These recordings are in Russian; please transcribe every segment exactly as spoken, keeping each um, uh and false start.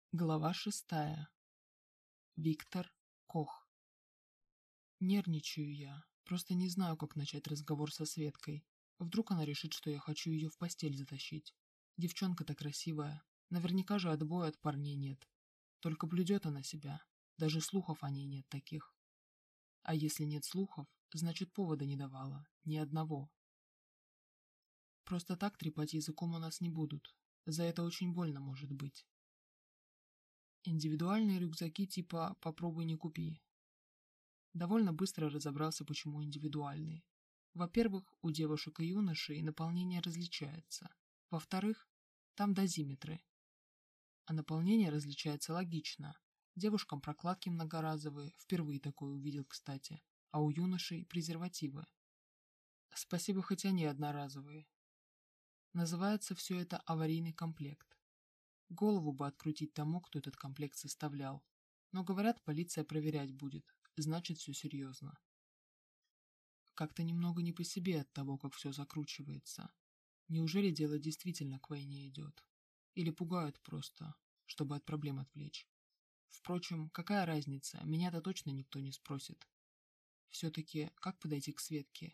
Глава шестая. Виктор Кох. Нервничаю я, просто не знаю, как начать разговор со Светкой. Вдруг она решит, что я хочу ее в постель затащить. Девчонка-то красивая, наверняка же отбоя от парней нет. Только блюдет она себя, даже слухов о ней нет таких. А если нет слухов, значит повода не давала, ни одного. Просто так трепать языком у нас не будут, за это очень больно может быть. Индивидуальные рюкзаки типа «попробуй не купи». Довольно быстро разобрался, почему индивидуальные. Во-первых, у девушек и юношей наполнение различается. Во-вторых, там дозиметры. А наполнение различается логично. Девушкам прокладки многоразовые, впервые такое увидел, кстати, а у юношей презервативы. Спасибо, хоть они одноразовые. Называется все это аварийный комплект. Голову бы открутить тому, кто этот комплект составлял. Но, говорят, полиция проверять будет, значит, все серьезно. Как-то немного не по себе от того, как все закручивается. Неужели дело действительно к войне идет? Или пугают просто, чтобы от проблем отвлечь? Впрочем, какая разница, меня-то точно никто не спросит. Все-таки, как подойти к Светке?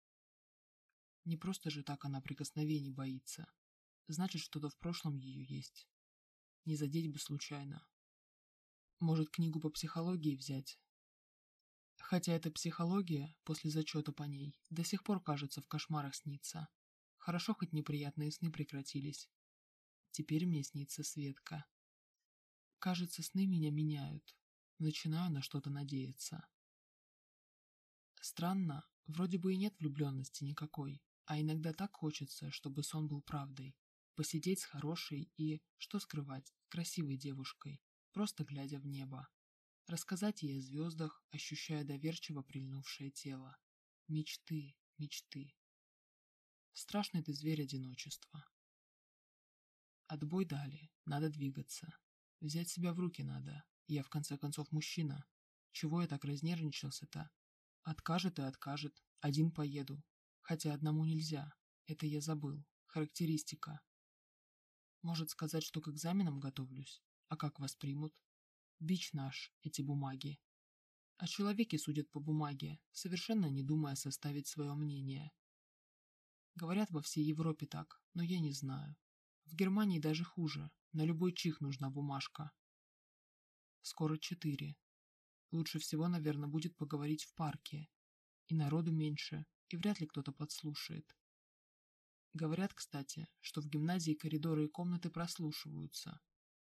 Не просто же так она прикосновений боится. Значит, что-то в прошлом ее есть. Не задеть бы случайно. Может, книгу по психологии взять? Хотя эта психология, после зачета по ней, до сих пор, кажется, в кошмарах снится. Хорошо, хоть неприятные сны прекратились. Теперь мне снится Светка. Кажется, сны меня меняют. Начинаю на что-то надеяться. Странно, вроде бы и нет влюбленности никакой, а иногда так хочется, чтобы сон был правдой. Посидеть с хорошей и, что скрывать, красивой девушкой, просто глядя в небо. Рассказать ей о звездах, ощущая доверчиво прильнувшее тело. Мечты, мечты. Страшный ты зверь одиночества. Отбой дали, надо двигаться. Взять себя в руки надо, я в конце концов мужчина. Чего я так разнервничался-то? Откажет и откажет, один поеду. Хотя одному нельзя, это я забыл, характеристика. Может сказать, что к экзаменам готовлюсь, а как воспримут? Бич наш, эти бумаги. О человеке судят по бумаге, совершенно не думая составить свое мнение. Говорят, во всей Европе так, но я не знаю. В Германии даже хуже, на любой чих нужна бумажка. Скоро четыре. Лучше всего, наверное, будет поговорить в парке. И народу меньше, и вряд ли кто-то подслушает. Говорят, кстати, что в гимназии коридоры и комнаты прослушиваются.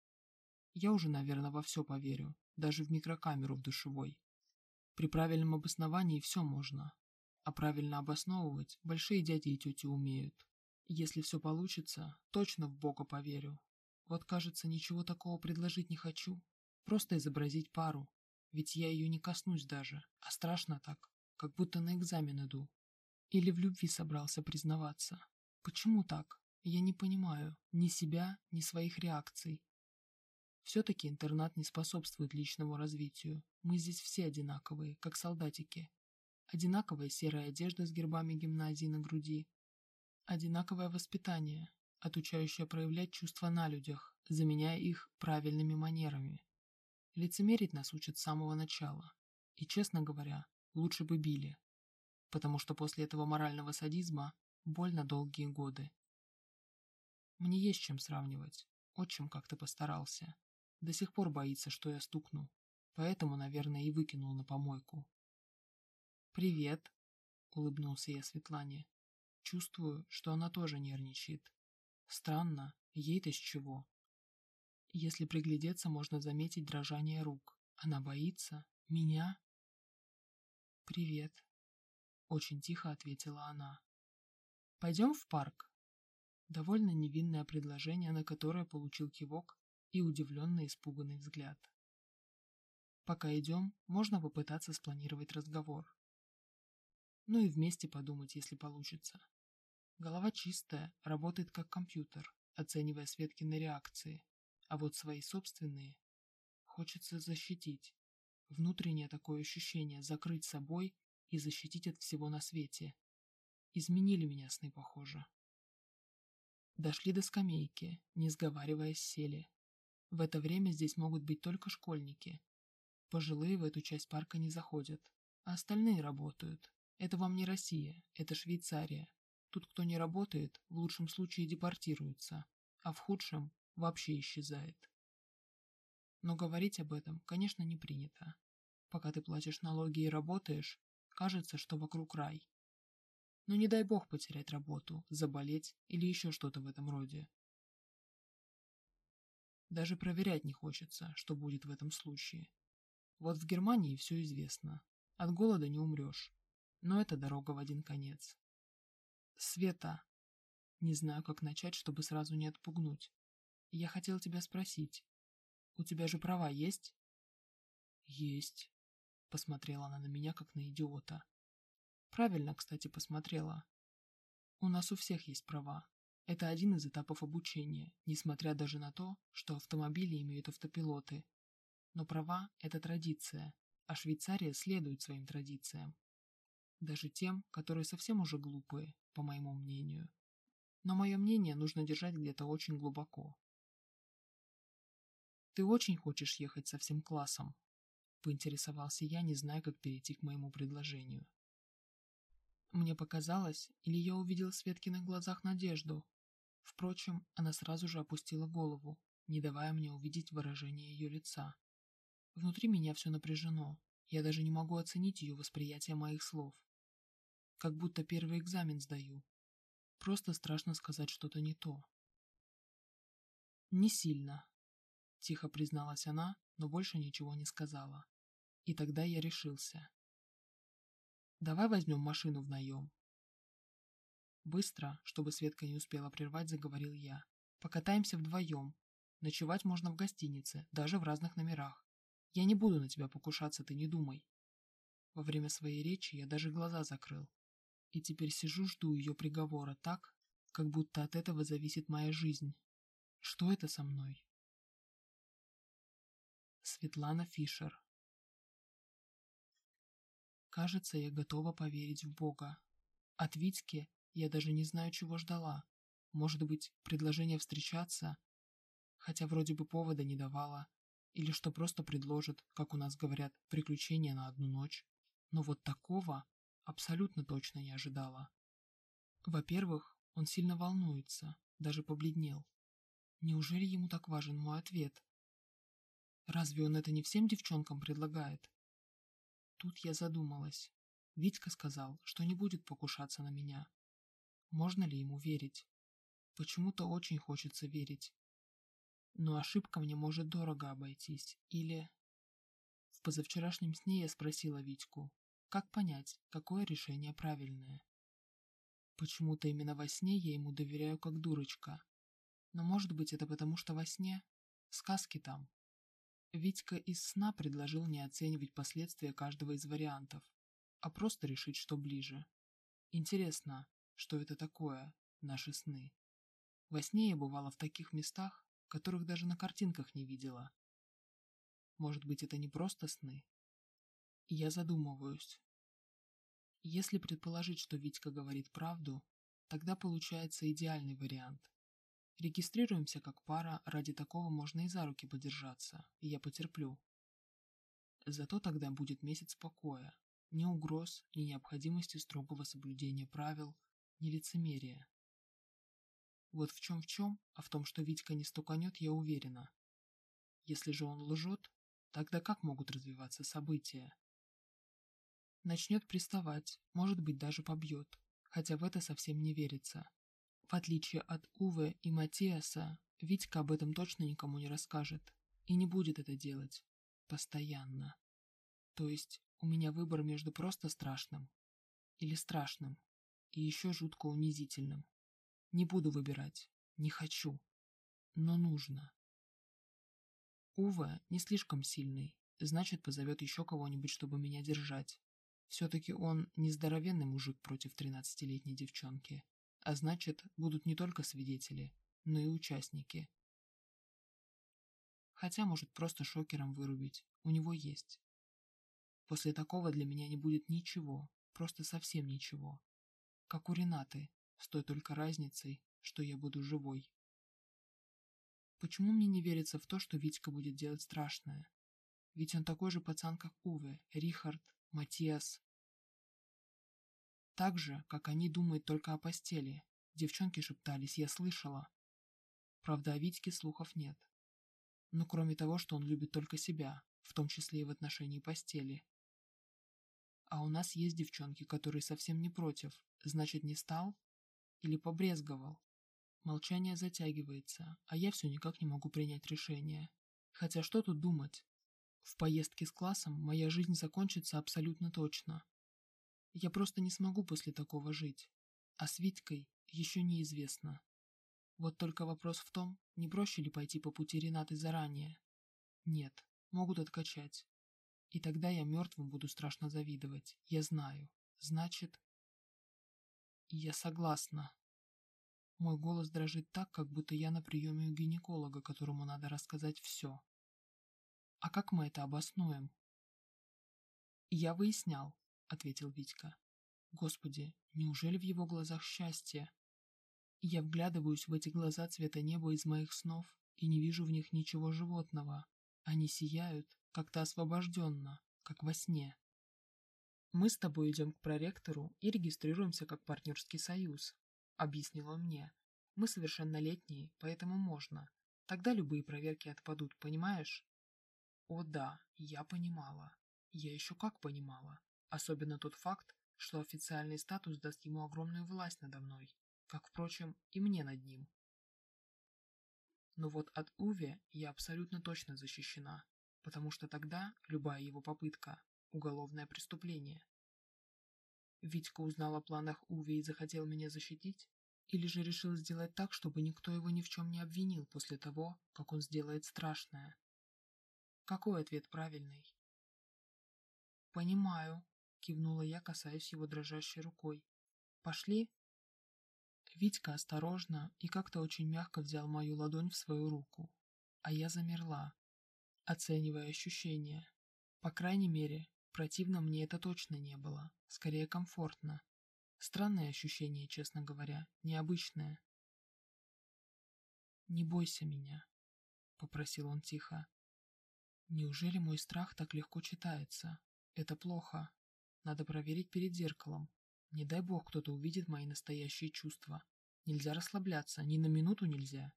Я уже, наверное, во все поверю, даже в микрокамеру в душевой. При правильном обосновании все можно. А правильно обосновывать большие дяди и тети умеют. Если все получится, точно в Бога поверю. Вот, кажется, ничего такого предложить не хочу. Просто изобразить пару. Ведь я ее не коснусь даже. А страшно так, как будто на экзамен иду. Или в любви собрался признаваться. Почему так? Я не понимаю ни себя, ни своих реакций. Все-таки интернат не способствует личному развитию. Мы здесь все одинаковые, как солдатики. Одинаковая серая одежда с гербами гимназии на груди. Одинаковое воспитание, отучающее проявлять чувства на людях, заменяя их правильными манерами. Лицемерить нас учат с самого начала. И, честно говоря, лучше бы били. Потому что после этого морального садизма больно долгие годы. Мне есть чем сравнивать. Отчим как-то постарался. До сих пор боится, что я стукну. Поэтому, наверное, и выкинул на помойку. «Привет», — улыбнулся я Светлане. Чувствую, что она тоже нервничает. Странно, ей-то с чего? Если приглядеться, можно заметить дрожание рук. Она боится? Меня? «Привет», — очень тихо ответила она. «Пойдем в парк?» Довольно невинное предложение, на которое получил кивок и удивленный испуганный взгляд. Пока идем, можно попытаться спланировать разговор. Ну и вместе подумать, если получится. Голова чистая, работает как компьютер, оценивая Светкины реакции, а вот свои собственные хочется защитить. Внутреннее такое ощущение закрыть собой и защитить от всего на свете. Изменили меня сны, похоже. Дошли до скамейки, не сговариваясь, сели. В это время здесь могут быть только школьники. Пожилые в эту часть парка не заходят, а остальные работают. Это вам не Россия, это Швейцария. Тут кто не работает, в лучшем случае депортируется, а в худшем вообще исчезает. Но говорить об этом, конечно, не принято. Пока ты платишь налоги и работаешь, кажется, что вокруг рай. Но не дай бог потерять работу, заболеть или еще что-то в этом роде. Даже проверять не хочется, что будет в этом случае. Вот в Германии все известно. От голода не умрешь. Но это дорога в один конец. Света, не знаю, как начать, чтобы сразу не отпугнуть. Я хотел тебя спросить. У тебя же права есть? Есть. Посмотрела она на меня, как на идиота. Правильно, кстати, посмотрела. У нас у всех есть права. Это один из этапов обучения, несмотря даже на то, что автомобили имеют автопилоты. Но права – это традиция, а Швейцария следует своим традициям. Даже тем, которые совсем уже глупые, по моему мнению. Но мое мнение нужно держать где-то очень глубоко. «Ты очень хочешь ехать со всем классом?» – поинтересовался я, не зная, как перейти к моему предложению. Мне показалось, или я увидел в Светкиных глазах надежду. Впрочем, она сразу же опустила голову, не давая мне увидеть выражение ее лица. Внутри меня все напряжено, я даже не могу оценить ее восприятие моих слов. Как будто первый экзамен сдаю. Просто страшно сказать что-то не то. «Не сильно», — тихо призналась она, но больше ничего не сказала. И тогда я решился. «Давай возьмем машину в наем». Быстро, чтобы Светка не успела прервать, заговорил я. «Покатаемся вдвоем. Ночевать можно в гостинице, даже в разных номерах. Я не буду на тебя покушаться, ты не думай». Во время своей речи я даже глаза закрыл. И теперь сижу, жду ее приговора так, как будто от этого зависит моя жизнь. Что это со мной? Светлана Фишер. Кажется, я готова поверить в Бога. От Витьки я даже не знаю, чего ждала. Может быть, предложение встречаться, хотя вроде бы повода не давала, или что просто предложит, как у нас говорят, приключения на одну ночь. Но вот такого абсолютно точно не ожидала. Во-первых, он сильно волнуется, даже побледнел. Неужели ему так важен мой ответ? Разве он это не всем девчонкам предлагает? Тут я задумалась. Витька сказал, что не будет покушаться на меня. Можно ли ему верить? Почему-то очень хочется верить. Но ошибка мне может дорого обойтись. Или... В позавчерашнем сне я спросила Витьку, как понять, какое решение правильное. Почему-то именно во сне я ему доверяю как дурочка. Но может быть это потому, что во сне сказки там. Витька из сна предложил не оценивать последствия каждого из вариантов, а просто решить, что ближе. Интересно, что это такое, наши сны. Во сне я бывала в таких местах, которых даже на картинках не видела. Может быть, это не просто сны? И я задумываюсь. Если предположить, что Витька говорит правду, тогда получается идеальный вариант. Регистрируемся как пара, ради такого можно и за руки подержаться, и я потерплю. Зато тогда будет месяц покоя, ни угроз, ни необходимости строгого соблюдения правил, ни лицемерия. Вот в чем в чем, а в том, что Витька не стуканет, я уверена. Если же он лжет, тогда как могут развиваться события? Начнет приставать, может быть, даже побьет, хотя в это совсем не верится. В отличие от Уве и Матиаса, Витька об этом точно никому не расскажет и не будет это делать. Постоянно. То есть у меня выбор между просто страшным или страшным и еще жутко унизительным. Не буду выбирать, не хочу, но нужно. Уве не слишком сильный, значит позовет еще кого-нибудь, чтобы меня держать. Все-таки он не здоровенный мужик против тринадцатилетней девчонки. А значит, будут не только свидетели, но и участники. Хотя может просто шокером вырубить, у него есть. После такого для меня не будет ничего, просто совсем ничего. Как у Ренаты, с той только разницей, что я буду живой. Почему мне не верится в то, что Витька будет делать страшное? Ведь он такой же пацан, как Уве, Рихард, Матиас. Так же, как они думают только о постели. Девчонки шептались, я слышала. Правда, о Витьке слухов нет. Но кроме того, что он любит только себя, в том числе и в отношении постели. А у нас есть девчонки, которые совсем не против. Значит, не стал? Или побрезговал? Молчание затягивается, а я все никак не могу принять решение. Хотя что тут думать? В поездке с классом моя жизнь закончится абсолютно точно. Я просто не смогу после такого жить. А с Витькой еще неизвестно. Вот только вопрос в том, не проще ли пойти по пути Ренаты заранее? Нет, могут откачать. И тогда я мертвым буду страшно завидовать. Я знаю. Значит... Я согласна. Мой голос дрожит так, как будто я на приеме у гинеколога, которому надо рассказать все. А как мы это обоснуем? Я выяснял, ответил Витька. Господи, неужели в его глазах счастье? Я вглядываюсь в эти глаза цвета неба из моих снов и не вижу в них ничего животного. Они сияют, как-то освобожденно, как во сне. Мы с тобой идем к проректору и регистрируемся как партнерский союз, объяснил он мне. Мы совершеннолетние, поэтому можно. Тогда любые проверки отпадут, понимаешь? О да, я понимала. Я еще как понимала. Особенно тот факт, что официальный статус даст ему огромную власть надо мной, как, впрочем, и мне над ним. Но вот от Уве я абсолютно точно защищена, потому что тогда любая его попытка – уголовное преступление. Витька узнал о планах Уве и захотел меня защитить? Или же решил сделать так, чтобы никто его ни в чем не обвинил после того, как он сделает страшное? Какой ответ правильный? «Понимаю», — кивнула я, касаясь его дрожащей рукой. «Пошли?» Витька осторожно и как-то очень мягко взял мою ладонь в свою руку, а я замерла, оценивая ощущения. По крайней мере, противно мне это точно не было, скорее комфортно. Странное ощущение, честно говоря, необычное. «Не бойся меня», — попросил он тихо. «Неужели мой страх так легко читается? Это плохо. Надо проверить перед зеркалом. Не дай бог кто-то увидит мои настоящие чувства. Нельзя расслабляться, ни на минуту нельзя.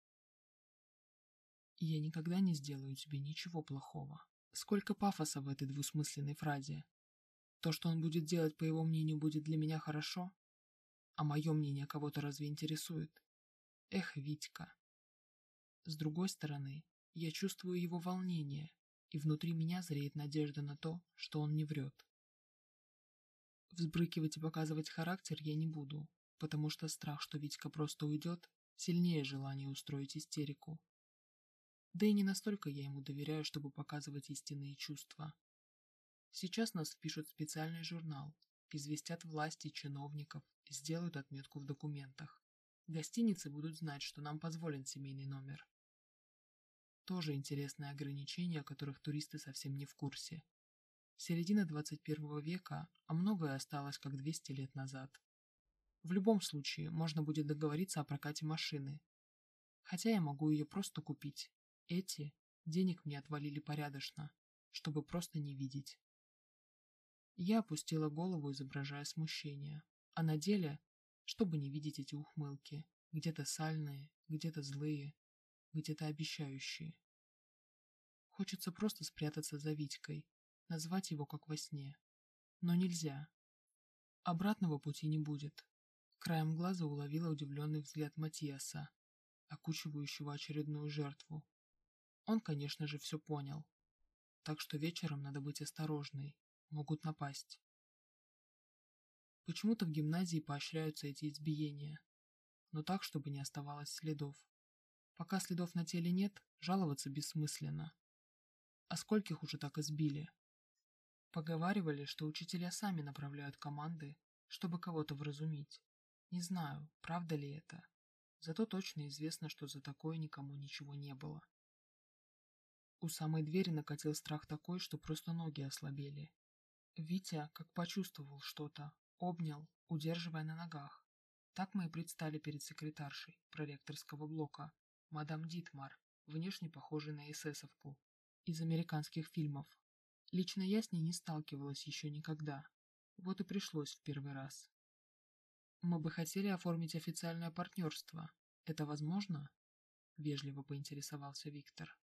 И я никогда не сделаю тебе ничего плохого». Сколько пафоса в этой двусмысленной фразе. То, что он будет делать, по его мнению, будет для меня хорошо? А мое мнение кого-то разве интересует? Эх, Витька. С другой стороны, я чувствую его волнение, и внутри меня зреет надежда на то, что он не врет. Взбрыкивать и показывать характер я не буду, потому что страх, что Витька просто уйдет, сильнее желания устроить истерику. Да и не настолько я ему доверяю, чтобы показывать истинные чувства. Сейчас нас впишут в специальный журнал, известят власти, чиновников, сделают отметку в документах. Гостиницы будут знать, что нам позволен семейный номер. Тоже интересное ограничение, о которых туристы совсем не в курсе. Середина двадцать первого века, а многое осталось как двести лет назад. В любом случае, можно будет договориться о прокате машины. Хотя я могу ее просто купить. Эти денег мне отвалили порядочно, чтобы просто не видеть. Я опустила голову, изображая смущение, а на деле, чтобы не видеть эти ухмылки, где-то сальные, где-то злые, где-то обещающие. Хочется просто спрятаться за Витькой, назвать его как во сне. Но нельзя. Обратного пути не будет. Краем глаза уловила удивленный взгляд Матиаса, окучивающего очередную жертву. Он, конечно же, все понял. Так что вечером надо быть осторожной. Могут напасть. Почему-то в гимназии поощряются эти избиения. Но так, чтобы не оставалось следов. Пока следов на теле нет, жаловаться бессмысленно. А скольких уже так избили? Поговаривали, что учителя сами направляют команды, чтобы кого-то вразумить. Не знаю, правда ли это. Зато точно известно, что за такое никому ничего не было. У самой двери накатил страх такой, что просто ноги ослабели. Витя, как почувствовал что-то, обнял, удерживая на ногах. Так мы и предстали перед секретаршей проректорского блока, мадам Дитмар, внешне похожей на эсэсовку, из американских фильмов. Лично я с ней не сталкивалась еще никогда. Вот и пришлось в первый раз. Мы бы хотели оформить официальное партнерство. Это возможно? Вежливо поинтересовался Виктор.